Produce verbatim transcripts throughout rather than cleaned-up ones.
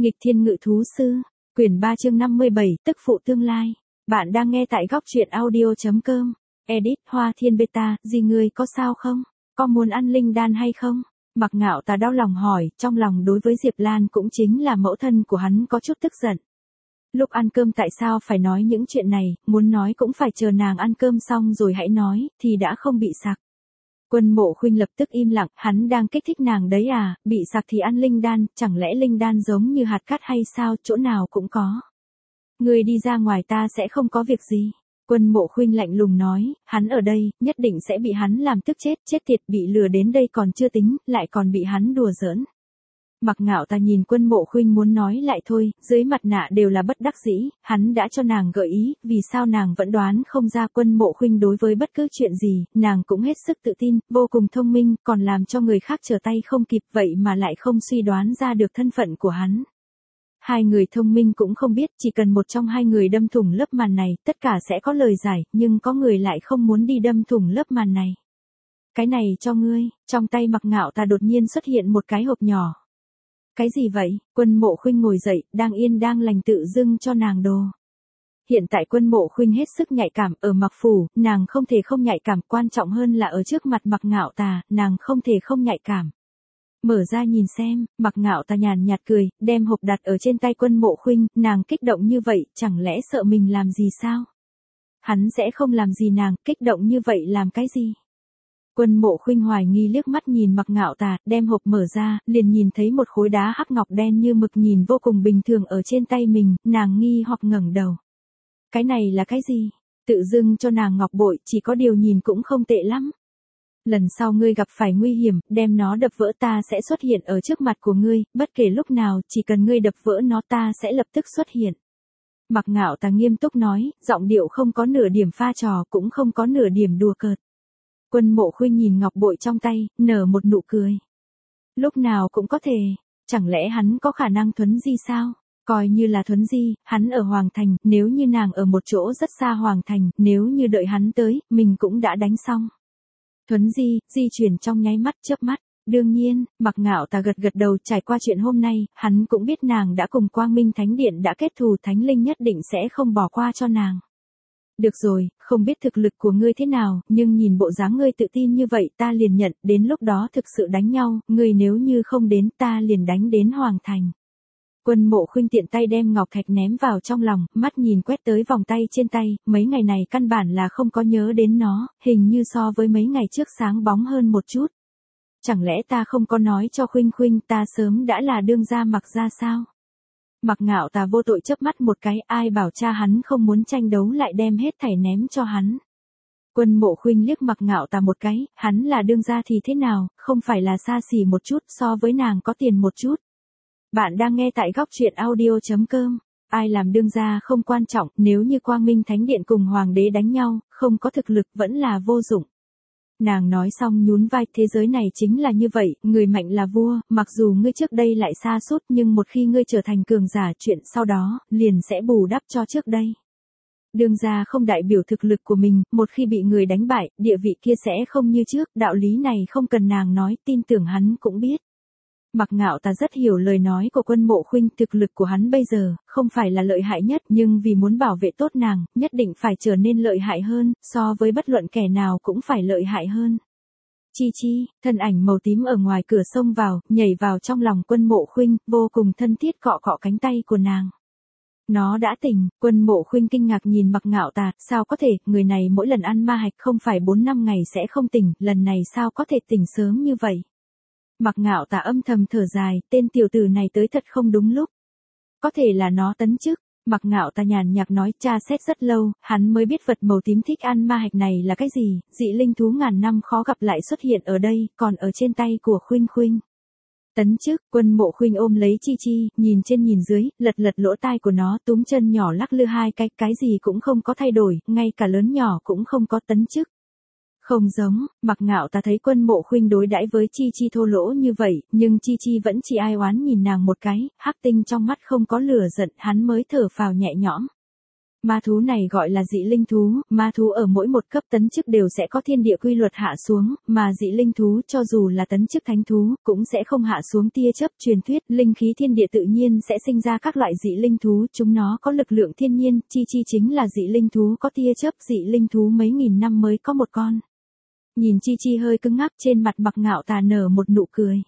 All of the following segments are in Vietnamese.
Nghịch thiên ngự thú sư, quyển ba chương năm mươi bảy, tức phụ tương lai. Bạn đang nghe tại góc truyện audio.com. Edit Hoa Thiên Beta, gì ngươi có sao không? Có muốn ăn linh đan hay không? Mặc Ngạo Tà đau lòng hỏi, trong lòng đối với Diệp Lan cũng chính là mẫu thân của hắn có chút tức giận. Lúc ăn cơm tại sao phải nói những chuyện này, muốn nói cũng phải chờ nàng ăn cơm xong rồi hãy nói, thì đã không bị sặc. Quân Mộ Khuynh lập tức im lặng, hắn đang kích thích nàng đấy à, bị sặc thì ăn linh đan, chẳng lẽ linh đan giống như hạt cát hay sao, chỗ nào cũng có. Ngươi đi ra ngoài ta sẽ không có việc gì. Quân Mộ Khuynh lạnh lùng nói, hắn ở đây, nhất định sẽ bị hắn làm tức chết, chết tiệt, bị lừa đến đây còn chưa tính, lại còn bị hắn đùa giỡn. Mặc Ngạo Tà nhìn Quân Mộ Khuynh muốn nói lại thôi, dưới mặt nạ đều là bất đắc dĩ, hắn đã cho nàng gợi ý, vì sao nàng vẫn đoán không ra Quân Mộ Khuynh đối với bất cứ chuyện gì, nàng cũng hết sức tự tin, vô cùng thông minh, còn làm cho người khác trở tay không kịp, vậy mà lại không suy đoán ra được thân phận của hắn. Hai người thông minh cũng không biết, chỉ cần một trong hai người đâm thủng lớp màn này, tất cả sẽ có lời giải, nhưng có người lại không muốn đi đâm thủng lớp màn này. Cái này cho ngươi, trong tay Mặc Ngạo Tà đột nhiên xuất hiện một cái hộp nhỏ. Cái gì vậy? Quân Mộ Khuynh ngồi dậy, đang yên đang lành tự dưng cho nàng đồ. Hiện tại Quân Mộ Khuynh hết sức nhạy cảm, ở Mặc Phủ, nàng không thể không nhạy cảm, quan trọng hơn là ở trước mặt Mặc Ngạo Tà, nàng không thể không nhạy cảm. Mở ra nhìn xem, Mặc Ngạo Tà nhàn nhạt cười, đem hộp đặt ở trên tay Quân Mộ Khuynh, nàng kích động như vậy, chẳng lẽ sợ mình làm gì sao? Hắn sẽ không làm gì nàng, kích động như vậy làm cái gì? Quân Mộ Khuynh hoài nghi liếc mắt nhìn Mặc Ngạo Tà, đem hộp mở ra, liền nhìn thấy một khối đá hắc ngọc đen như mực nhìn vô cùng bình thường ở trên tay mình, nàng nghi hoặc ngẩng đầu. Cái này là cái gì? Tự dưng cho nàng ngọc bội, chỉ có điều nhìn cũng không tệ lắm. Lần sau ngươi gặp phải nguy hiểm, đem nó đập vỡ ta sẽ xuất hiện ở trước mặt của ngươi, bất kể lúc nào, chỉ cần ngươi đập vỡ nó ta sẽ lập tức xuất hiện. Mặc Ngạo Tà nghiêm túc nói, giọng điệu không có nửa điểm pha trò, cũng không có nửa điểm đùa cợt. Quân Mộ Khuynh nhìn ngọc bội trong tay, nở một nụ cười. Lúc nào cũng có thể, chẳng lẽ hắn có khả năng thuấn di sao? Coi như là thuấn di, hắn ở Hoàng Thành, nếu như nàng ở một chỗ rất xa Hoàng Thành, nếu như đợi hắn tới, mình cũng đã đánh xong. Thuấn di, di chuyển trong nháy mắt chớp mắt. Đương nhiên, Mặc Ngạo Tà gật gật đầu, trải qua chuyện hôm nay, hắn cũng biết nàng đã cùng Quang Minh Thánh Điện đã kết thù, Thánh Linh nhất định sẽ không bỏ qua cho nàng. Được rồi, không biết thực lực của ngươi thế nào, nhưng nhìn bộ dáng ngươi tự tin như vậy ta liền nhận, đến lúc đó thực sự đánh nhau, ngươi nếu như không đến ta liền đánh đến Hoàng Thành. Quân Mộ Khuynh tiện tay đem ngọc thạch ném vào trong lòng, mắt nhìn quét tới vòng tay trên tay, mấy ngày này căn bản là không có nhớ đến nó, hình như so với mấy ngày trước sáng bóng hơn một chút. Chẳng lẽ ta không có nói cho Khuynh Khuynh ta sớm đã là đương gia Mặc gia sao? Mặc Ngạo Tà vô tội chớp mắt một cái, ai bảo cha hắn không muốn tranh đấu lại đem hết thảy ném cho hắn. Quân Mộ Khuynh liếc Mặc Ngạo Tà một cái, hắn là đương gia thì thế nào, không phải là xa xỉ một chút so với nàng có tiền một chút. Bạn đang nghe tại góc truyện audio.com. Ai làm đương gia không quan trọng, nếu như Quang Minh Thánh Điện cùng Hoàng đế đánh nhau, không có thực lực vẫn là vô dụng. Nàng nói xong nhún vai, thế giới này chính là như vậy, người mạnh là vua, mặc dù ngươi trước đây lại sa sút nhưng một khi ngươi trở thành cường giả chuyện sau đó, liền sẽ bù đắp cho trước đây. Đương gia không đại biểu thực lực của mình, một khi bị người đánh bại, địa vị kia sẽ không như trước, đạo lý này không cần nàng nói, tin tưởng hắn cũng biết. Mặc Ngạo Tà rất hiểu lời nói của Quân Mộ Khuynh, thực lực của hắn bây giờ, không phải là lợi hại nhất, nhưng vì muốn bảo vệ tốt nàng, nhất định phải trở nên lợi hại hơn, so với bất luận kẻ nào cũng phải lợi hại hơn. Chi chi, thân ảnh màu tím ở ngoài cửa xông vào, nhảy vào trong lòng Quân Mộ Khuynh, vô cùng thân thiết cọ cọ cánh tay của nàng. Nó đã tỉnh, Quân Mộ Khuynh kinh ngạc nhìn Mặc Ngạo Tà, sao có thể, người này mỗi lần ăn ma hạch không phải bốn năm ngày sẽ không tỉnh, lần này sao có thể tỉnh sớm như vậy? Mặc Ngạo Tà âm thầm thở dài, tên tiểu tử này tới thật không đúng lúc. Có thể là nó tấn chức. Mặc Ngạo Tà nhàn nhạt nói, tra xét rất lâu, hắn mới biết vật màu tím thích ăn ma hạch này là cái gì, dị linh thú ngàn năm khó gặp lại xuất hiện ở đây, còn ở trên tay của Khuynh Khuynh. Tấn chức, Quân Mộ Khuynh ôm lấy Chi Chi, nhìn trên nhìn dưới, lật lật lỗ tai của nó, túm chân nhỏ lắc lư hai cái, cái gì cũng không có thay đổi, ngay cả lớn nhỏ cũng không có tấn chức. Không giống, Mặc Ngạo Tà thấy Quân Mộ Khuynh đối đãi với Chi Chi thô lỗ như vậy, nhưng Chi Chi vẫn chỉ ai oán nhìn nàng một cái, hắc tinh trong mắt không có lửa giận, hắn mới thở phào nhẹ nhõm. Ma thú này gọi là dị linh thú, ma thú ở mỗi một cấp tấn chức đều sẽ có thiên địa quy luật hạ xuống, mà dị linh thú cho dù là tấn chức thánh thú, cũng sẽ không hạ xuống tia chớp. Truyền thuyết, linh khí thiên địa tự nhiên sẽ sinh ra các loại dị linh thú, chúng nó có lực lượng thiên nhiên, Chi Chi chính là dị linh thú có tia chớp, dị linh thú mấy nghìn năm mới có một con. Nhìn Chi Chi hơi cứng ngắc, trên mặt Mặc Ngạo Tà nở một nụ cười.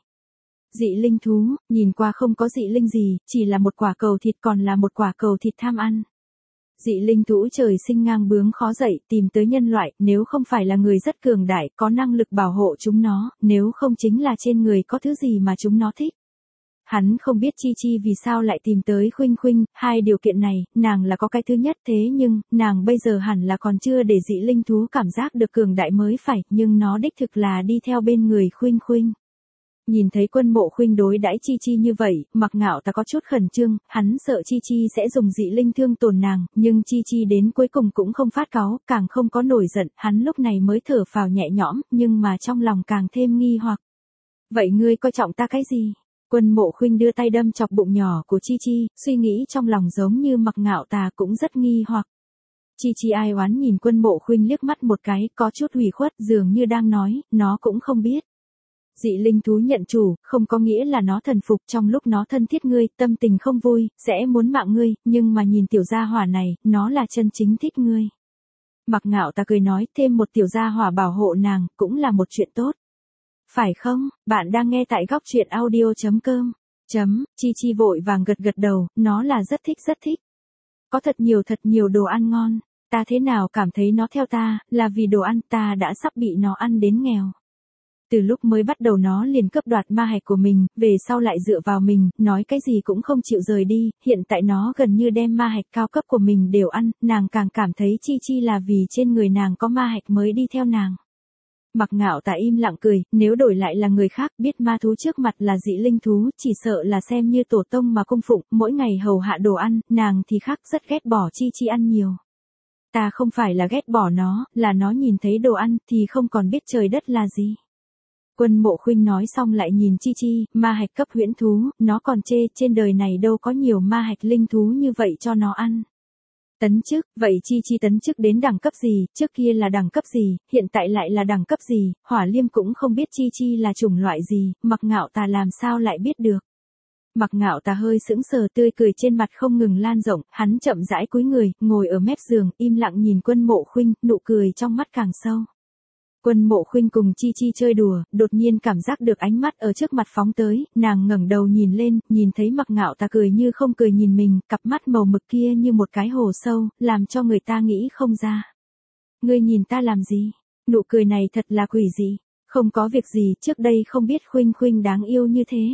Dị linh thú, nhìn qua không có dị linh gì, chỉ là một quả cầu thịt, còn là một quả cầu thịt tham ăn. Dị linh thú trời sinh ngang bướng khó dậy, tìm tới nhân loại, nếu không phải là người rất cường đại, có năng lực bảo hộ chúng nó, nếu không chính là trên người có thứ gì mà chúng nó thích. Hắn không biết Chi Chi vì sao lại tìm tới Khuynh Khuynh, hai điều kiện này, nàng là có cái thứ nhất, thế nhưng, nàng bây giờ hẳn là còn chưa để dị linh thú cảm giác được cường đại mới phải, nhưng nó đích thực là đi theo bên người Khuynh Khuynh. Nhìn thấy Quân Mộ Khuynh đối đãi Chi Chi như vậy, Mặc Ngạo Tà có chút khẩn trương, hắn sợ Chi Chi sẽ dùng dị linh thương tổn nàng, nhưng Chi Chi đến cuối cùng cũng không phát cáu, càng không có nổi giận, hắn lúc này mới thở phào nhẹ nhõm, nhưng mà trong lòng càng thêm nghi hoặc. Vậy ngươi coi trọng ta cái gì? Quân Mộ Khuynh đưa tay đâm chọc bụng nhỏ của Chi Chi, suy nghĩ trong lòng giống như Mặc Ngạo Tà cũng rất nghi hoặc. Chi Chi ai oán nhìn Quân Mộ Khuynh liếc mắt một cái, có chút ủy khuất, dường như đang nói, nó cũng không biết. Dị linh thú nhận chủ, không có nghĩa là nó thần phục, trong lúc nó thân thiết ngươi, tâm tình không vui, sẽ muốn mạng ngươi, nhưng mà nhìn tiểu gia hỏa này, nó là chân chính thích ngươi. Mặc Ngạo Tà cười nói, thêm một tiểu gia hỏa bảo hộ nàng, cũng là một chuyện tốt. Phải không, bạn đang nghe tại góc truyện audio chấm com. Chấm, Chi Chi vội vàng gật gật đầu, nó là rất thích rất thích. Có thật nhiều thật nhiều đồ ăn ngon, ta thế nào cảm thấy nó theo ta, là vì đồ ăn, ta đã sắp bị nó ăn đến nghèo. Từ lúc mới bắt đầu nó liền cướp đoạt ma hạch của mình, về sau lại dựa vào mình, nói cái gì cũng không chịu rời đi, hiện tại nó gần như đem ma hạch cao cấp của mình đều ăn, nàng càng cảm thấy Chi Chi là vì trên người nàng có ma hạch mới đi theo nàng. Mặc Ngạo Tà im lặng cười, nếu đổi lại là người khác biết ma thú trước mặt là dị linh thú, chỉ sợ là xem như tổ tông mà cung phụng, mỗi ngày hầu hạ đồ ăn, nàng thì khác rất ghét bỏ Chi Chi ăn nhiều. Ta không phải là ghét bỏ nó, là nó nhìn thấy đồ ăn thì không còn biết trời đất là gì. Quân Mộ Khuynh nói xong lại nhìn Chi Chi, ma hạch cấp huyễn thú, nó còn chê, trên đời này đâu có nhiều ma hạch linh thú như vậy cho nó ăn. Tấn chức, vậy Chi Chi tấn chức đến đẳng cấp gì, trước kia là đẳng cấp gì, hiện tại lại là đẳng cấp gì, Hỏa Liêm cũng không biết Chi Chi là chủng loại gì, Mặc Ngạo Tà làm sao lại biết được. Mặc Ngạo Tà hơi sững sờ, tươi cười trên mặt không ngừng lan rộng, hắn chậm rãi cúi người, ngồi ở mép giường, im lặng nhìn Quân Mộ Khuynh, nụ cười trong mắt càng sâu. Quân Mộ Khuynh cùng Chi Chi chơi đùa, đột nhiên cảm giác được ánh mắt ở trước mặt phóng tới, nàng ngẩng đầu nhìn lên, nhìn thấy Mặc Ngạo Tà cười như không cười nhìn mình, cặp mắt màu mực kia như một cái hồ sâu, làm cho người ta nghĩ không ra. Ngươi nhìn ta làm gì? Nụ cười này thật là quỷ dị. Không có việc gì, trước đây không biết Khuynh Khuynh đáng yêu như thế.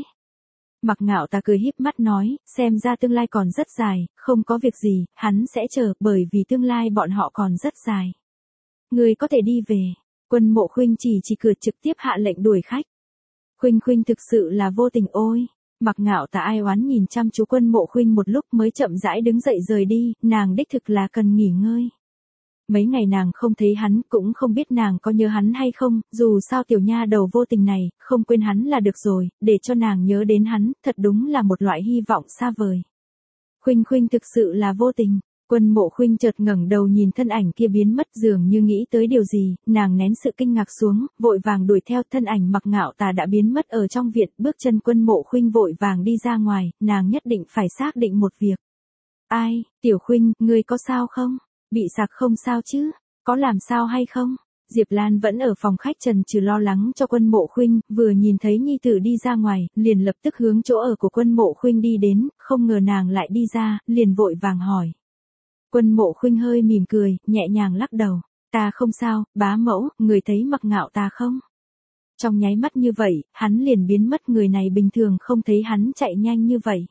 Mặc Ngạo Tà cười híp mắt nói, xem ra tương lai còn rất dài, không có việc gì, hắn sẽ chờ, bởi vì tương lai bọn họ còn rất dài. Ngươi có thể đi về. Quân Mộ Khuynh chỉ chỉ cửa trực tiếp hạ lệnh đuổi khách. Khuynh Khuynh thực sự là vô tình ôi. Mặc Ngạo Tà ai oán nhìn chăm chú Quân Mộ Khuynh một lúc mới chậm rãi đứng dậy rời đi, nàng đích thực là cần nghỉ ngơi. Mấy ngày nàng không thấy hắn, cũng không biết nàng có nhớ hắn hay không, dù sao tiểu nha đầu vô tình này, không quên hắn là được rồi, để cho nàng nhớ đến hắn, thật đúng là một loại hy vọng xa vời. Khuynh Khuynh thực sự là vô tình. Quân Mộ Khuynh chợt ngẩng đầu nhìn thân ảnh kia biến mất, dường như nghĩ tới điều gì, nàng nén sự kinh ngạc xuống, vội vàng đuổi theo, thân ảnh Mặc Ngạo Tà đã biến mất ở trong viện, bước chân Quân Mộ Khuynh vội vàng đi ra ngoài, nàng nhất định phải xác định một việc. Ai, Tiểu Khuynh, ngươi có sao không? Bị sặc không sao chứ? Có làm sao hay không? Diệp Lan vẫn ở phòng khách trần trừ lo lắng cho Quân Mộ Khuynh, vừa nhìn thấy nhi tử đi ra ngoài, liền lập tức hướng chỗ ở của Quân Mộ Khuynh đi đến, không ngờ nàng lại đi ra, liền vội vàng hỏi. Quân Mộ Khuynh hơi mỉm cười, nhẹ nhàng lắc đầu. Ta không sao, bá mẫu, người thấy Mặc Ngạo Tà không? Trong nháy mắt như vậy, hắn liền biến mất, người này bình thường không thấy hắn chạy nhanh như vậy.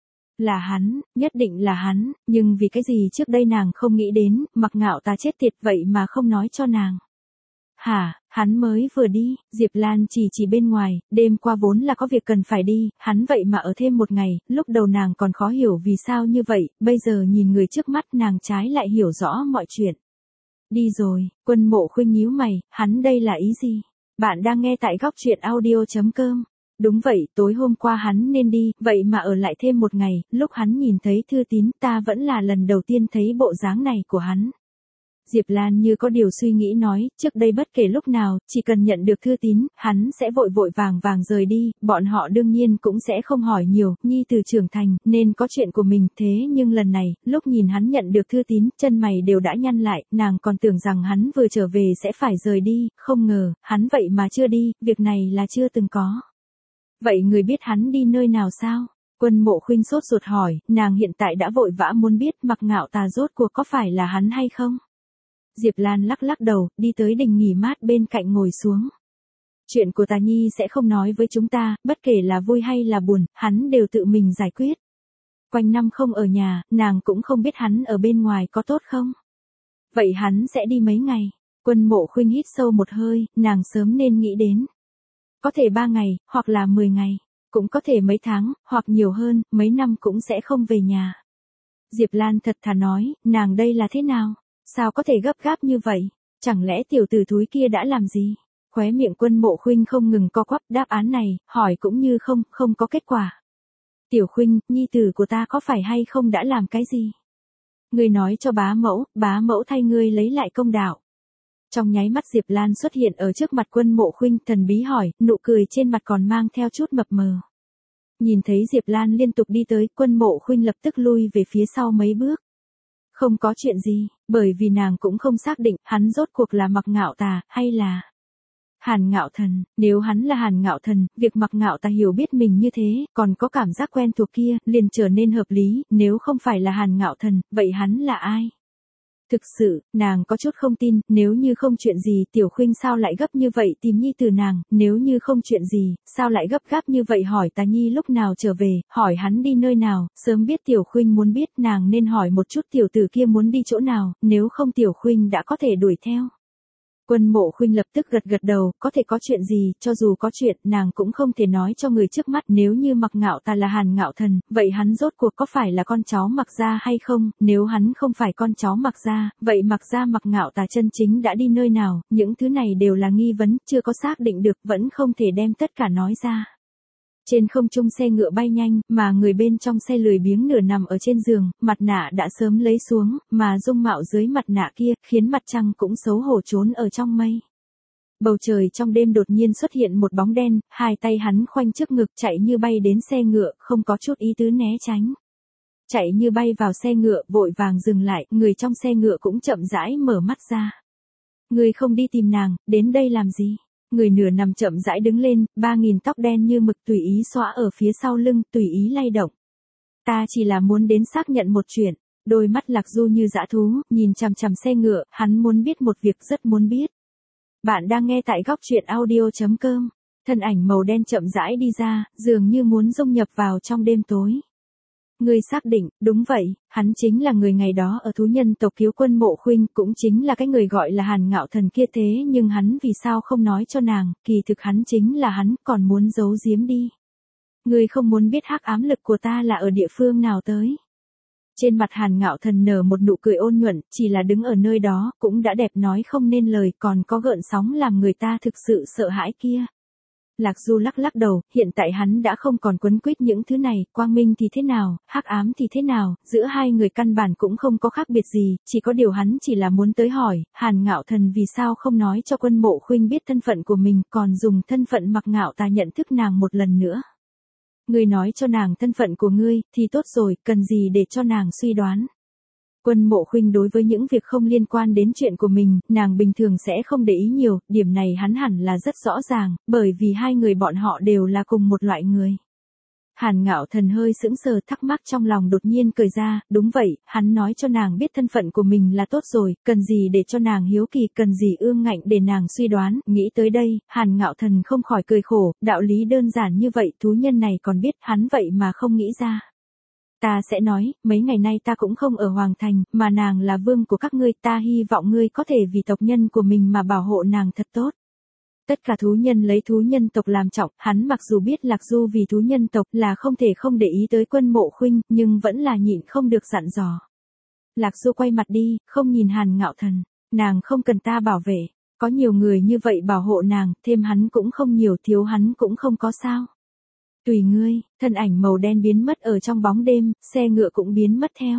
Là hắn, nhất định là hắn, nhưng vì cái gì trước đây nàng không nghĩ đến, Mặc Ngạo Tà chết tiệt vậy mà không nói cho nàng. Hả, hắn mới vừa đi, Diệp Lan chỉ chỉ bên ngoài, đêm qua vốn là có việc cần phải đi, hắn vậy mà ở thêm một ngày, lúc đầu nàng còn khó hiểu vì sao như vậy, bây giờ nhìn người trước mắt nàng trái lại hiểu rõ mọi chuyện. Đi rồi, Quân Mộ Khuynh nhíu mày, hắn đây là ý gì? Bạn đang nghe tại góc truyện audio chấm com. Đúng vậy, tối hôm qua hắn nên đi, vậy mà ở lại thêm một ngày, lúc hắn nhìn thấy thư tín ta vẫn là lần đầu tiên thấy bộ dáng này của hắn. Diệp Lan như có điều suy nghĩ nói, trước đây bất kể lúc nào, chỉ cần nhận được thư tín, hắn sẽ vội vội vàng vàng rời đi, bọn họ đương nhiên cũng sẽ không hỏi nhiều, Nhi từ trưởng thành, nên có chuyện của mình, thế nhưng lần này, lúc nhìn hắn nhận được thư tín, chân mày đều đã nhăn lại, nàng còn tưởng rằng hắn vừa trở về sẽ phải rời đi, không ngờ, hắn vậy mà chưa đi, việc này là chưa từng có. Vậy người biết hắn đi nơi nào sao? Quân Mộ Khuynh sốt ruột hỏi, nàng hiện tại đã vội vã muốn biết Mặc Ngạo Tà rốt cuộc có phải là hắn hay không? Diệp Lan lắc lắc đầu, đi tới đình nghỉ mát bên cạnh ngồi xuống. Chuyện của Tà Nhi sẽ không nói với chúng ta, bất kể là vui hay là buồn, hắn đều tự mình giải quyết. Quanh năm không ở nhà, nàng cũng không biết hắn ở bên ngoài có tốt không. Vậy hắn sẽ đi mấy ngày? Quân Mộ Khuynh hít sâu một hơi, nàng sớm nên nghĩ đến. Có thể ba ngày, hoặc là mười ngày, cũng có thể mấy tháng, hoặc nhiều hơn, mấy năm cũng sẽ không về nhà. Diệp Lan thật thà nói, nàng đây là thế nào? Sao có thể gấp gáp như vậy? Chẳng lẽ tiểu tử thúi kia đã làm gì? Khóe miệng Quân Mộ Khuynh không ngừng co quắp, đáp án này, hỏi cũng như không, không có kết quả. Tiểu Khuynh, nhi tử của ta có phải hay không đã làm cái gì? Ngươi nói cho bá mẫu, bá mẫu thay ngươi lấy lại công đạo. Trong nháy mắt Diệp Lan xuất hiện ở trước mặt Quân Mộ Khuynh, thần bí hỏi, nụ cười trên mặt còn mang theo chút mập mờ. Nhìn thấy Diệp Lan liên tục đi tới, Quân Mộ Khuynh lập tức lui về phía sau mấy bước. Không có chuyện gì, bởi vì nàng cũng không xác định hắn rốt cuộc là Mặc Ngạo Tà, hay là Hàn Ngạo Thần. Nếu hắn là Hàn Ngạo Thần, việc Mặc Ngạo Tà hiểu biết mình như thế, còn có cảm giác quen thuộc kia, liền trở nên hợp lý, nếu không phải là Hàn Ngạo Thần, vậy hắn là ai? Thực sự, nàng có chút không tin, nếu như không chuyện gì, Tiểu Khuynh sao lại gấp như vậy tìm nhi từ nàng, nếu như không chuyện gì, sao lại gấp gáp như vậy hỏi Tà Nhi lúc nào trở về, hỏi hắn đi nơi nào, sớm biết Tiểu Khuynh muốn biết nàng nên hỏi một chút tiểu tử kia muốn đi chỗ nào, nếu không Tiểu Khuynh đã có thể đuổi theo. Quân Mộ Khuynh lập tức gật gật đầu, có thể có chuyện gì, cho dù có chuyện, nàng cũng không thể nói cho người trước mắt, nếu như Mặc Ngạo Tà là Hàn Ngạo Thần, vậy hắn rốt cuộc có phải là con cháu Mặc gia hay không, nếu hắn không phải con cháu Mặc gia, vậy Mặc gia Mặc Ngạo Tà chân chính đã đi nơi nào, những thứ này đều là nghi vấn, chưa có xác định được, vẫn không thể đem tất cả nói ra. Trên không trung xe ngựa bay nhanh, mà người bên trong xe lười biếng nửa nằm ở trên giường, mặt nạ đã sớm lấy xuống, mà dung mạo dưới mặt nạ kia, khiến mặt trăng cũng xấu hổ trốn ở trong mây. Bầu trời trong đêm đột nhiên xuất hiện một bóng đen, hai tay hắn khoanh trước ngực chạy như bay đến xe ngựa, không có chút ý tứ né tránh. Chạy như bay vào xe ngựa, vội vàng dừng lại, người trong xe ngựa cũng chậm rãi mở mắt ra. Người không đi tìm nàng, đến đây làm gì? Người nửa nằm chậm rãi đứng lên, ba nghìn tóc đen như mực tùy ý xõa ở phía sau lưng, tùy ý lay động. Ta chỉ là muốn đến xác nhận một chuyện. Đôi mắt Lạc Du như dã thú, nhìn chằm chằm xe ngựa, hắn muốn biết một việc rất muốn biết. Bạn đang nghe tại góc truyện audio chấm com. Thân ảnh màu đen chậm rãi đi ra, dường như muốn dung nhập vào trong đêm tối. Ngươi xác định, đúng vậy, hắn chính là người ngày đó ở thú nhân tộc cứu Quân Mộ Khuynh, cũng chính là cái người gọi là Hàn Ngạo Thần kia, thế nhưng hắn vì sao không nói cho nàng, kỳ thực hắn chính là hắn, còn muốn giấu giếm đi. Ngươi không muốn biết hắc ám lực của ta là ở địa phương nào tới. Trên mặt Hàn Ngạo Thần nở một nụ cười ôn nhuận, chỉ là đứng ở nơi đó, cũng đã đẹp nói không nên lời, còn có gợn sóng làm người ta thực sự sợ hãi kia. Lạc Du lắc lắc đầu, hiện tại hắn đã không còn quấn quýt những thứ này, quang minh thì thế nào, hắc ám thì thế nào, giữa hai người căn bản cũng không có khác biệt gì, chỉ có điều hắn chỉ là muốn tới hỏi, Hàn Ngạo Thần vì sao không nói cho Quân Mộ Khuynh biết thân phận của mình, còn dùng thân phận Mặc Ngạo Tà nhận thức nàng một lần nữa. Ngươi nói cho nàng thân phận của ngươi, thì tốt rồi, cần gì để cho nàng suy đoán. Quân Mộ Khuynh đối với những việc không liên quan đến chuyện của mình, nàng bình thường sẽ không để ý nhiều, điểm này hắn hẳn là rất rõ ràng, bởi vì hai người bọn họ đều là cùng một loại người. Hàn Ngạo Thần hơi sững sờ, thắc mắc trong lòng đột nhiên cười ra, đúng vậy, hắn nói cho nàng biết thân phận của mình là tốt rồi, cần gì để cho nàng hiếu kỳ, cần gì ương ngạnh để nàng suy đoán, nghĩ tới đây, Hàn Ngạo Thần không khỏi cười khổ, đạo lý đơn giản như vậy thú nhân này còn biết, hắn vậy mà không nghĩ ra. Ta sẽ nói, mấy ngày nay ta cũng không ở Hoàng Thành, mà nàng là vương của các ngươi, ta hy vọng ngươi có thể vì tộc nhân của mình mà bảo hộ nàng thật tốt. Tất cả thú nhân lấy thú nhân tộc làm trọng, hắn mặc dù biết Lạc Du vì thú nhân tộc là không thể không để ý tới Quân Mộ Khuynh, nhưng vẫn là nhịn không được dặn dò. Lạc Du quay mặt đi, không nhìn Hàn Ngạo Thần, nàng không cần ta bảo vệ, có nhiều người như vậy bảo hộ nàng, thêm hắn cũng không nhiều, thiếu hắn cũng không có sao. Tùy ngươi, thân ảnh màu đen biến mất ở trong bóng đêm, xe ngựa cũng biến mất theo.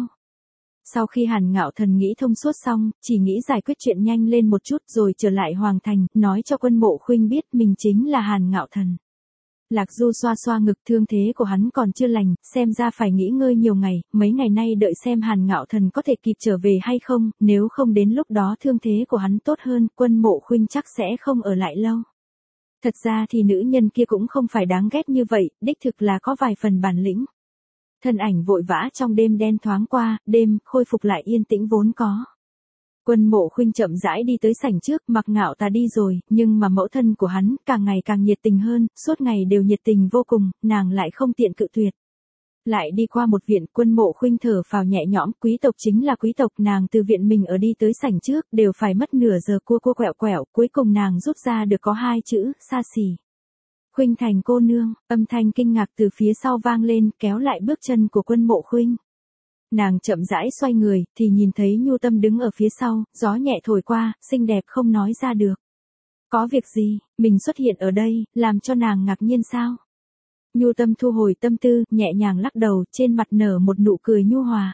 Sau khi Hàn Ngạo Thần nghĩ thông suốt xong, chỉ nghĩ giải quyết chuyện nhanh lên một chút rồi trở lại Hoàng Thành, nói cho Quân Mộ Khuynh biết mình chính là Hàn Ngạo Thần. Lạc Du xoa xoa ngực, thương thế của hắn còn chưa lành, xem ra phải nghỉ ngơi nhiều ngày, mấy ngày nay đợi xem Hàn Ngạo Thần có thể kịp trở về hay không, nếu không đến lúc đó thương thế của hắn tốt hơn, Quân Mộ Khuynh chắc sẽ không ở lại lâu. Thật ra thì nữ nhân kia cũng không phải đáng ghét như vậy, đích thực là có vài phần bản lĩnh. Thân ảnh vội vã trong đêm đen thoáng qua, đêm khôi phục lại yên tĩnh vốn có. Quân Mộ Khuynh chậm rãi đi tới sảnh trước, Mặc Ngạo Tà đi rồi, nhưng mà mẫu thân của hắn càng ngày càng nhiệt tình hơn, suốt ngày đều nhiệt tình vô cùng, nàng lại không tiện cự tuyệt. Lại đi qua một viện, Quân Mộ Khuynh thở phào nhẹ nhõm, quý tộc chính là quý tộc, nàng từ viện mình ở đi tới sảnh trước, đều phải mất nửa giờ cua cua quẹo quẹo, cuối cùng nàng rút ra được có hai chữ, xa xỉ. Khuynh Thành cô nương, âm thanh kinh ngạc từ phía sau vang lên, kéo lại bước chân của Quân Mộ Khuynh. Nàng chậm rãi xoay người, thì nhìn thấy Nhu Tâm đứng ở phía sau, gió nhẹ thổi qua, xinh đẹp không nói ra được. Có việc gì, mình xuất hiện ở đây, làm cho nàng ngạc nhiên sao? Nhu Tâm thu hồi tâm tư, nhẹ nhàng lắc đầu, trên mặt nở một nụ cười nhu hòa.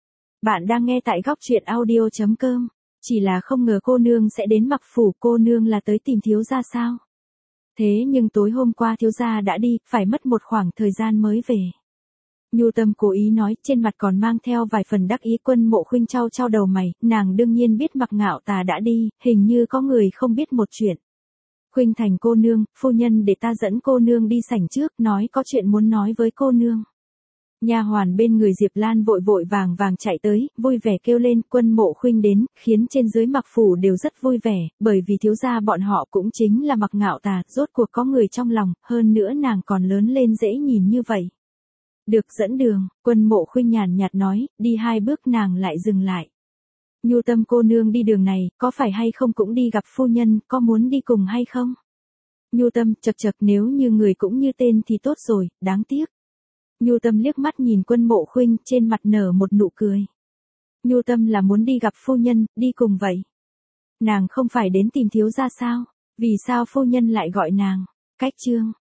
Bạn đang nghe tại góc truyện audio chấm com. Chỉ là không ngờ cô nương sẽ đến Mặc Phủ, cô nương là tới tìm thiếu gia sao? Thế nhưng tối hôm qua thiếu gia đã đi, phải mất một khoảng thời gian mới về. Nhu Tâm cố ý nói, trên mặt còn mang theo vài phần đắc ý. Quân Mộ Khuynh chau chau đầu mày, nàng đương nhiên biết Mặc Ngạo Tà đã đi, hình như có người không biết một chuyện. Khuynh Thành cô nương, phu nhân để ta dẫn cô nương đi sảnh trước, nói có chuyện muốn nói với cô nương. Nha hoàn bên người Diệp Lan vội vội vàng vàng chạy tới, vui vẻ kêu lên, Quân Mộ Khuynh đến, khiến trên dưới Mặc Phủ đều rất vui vẻ, bởi vì thiếu gia bọn họ cũng chính là Mặc Ngạo Tà, rốt cuộc có người trong lòng, hơn nữa nàng còn lớn lên dễ nhìn như vậy. Được, dẫn đường, Quân Mộ Khuynh nhàn nhạt nói, đi hai bước nàng lại dừng lại. Nhu Tâm cô nương đi đường này, có phải hay không cũng đi gặp phu nhân, có muốn đi cùng hay không? Nhu Tâm, chật chật, nếu như người cũng như tên thì tốt rồi, đáng tiếc. Nhu Tâm liếc mắt nhìn Quân Mộ Khuynh, trên mặt nở một nụ cười. Nhu Tâm là muốn đi gặp phu nhân, đi cùng vậy. Nàng không phải đến tìm thiếu gia sao? Vì sao phu nhân lại gọi nàng? Cách chương.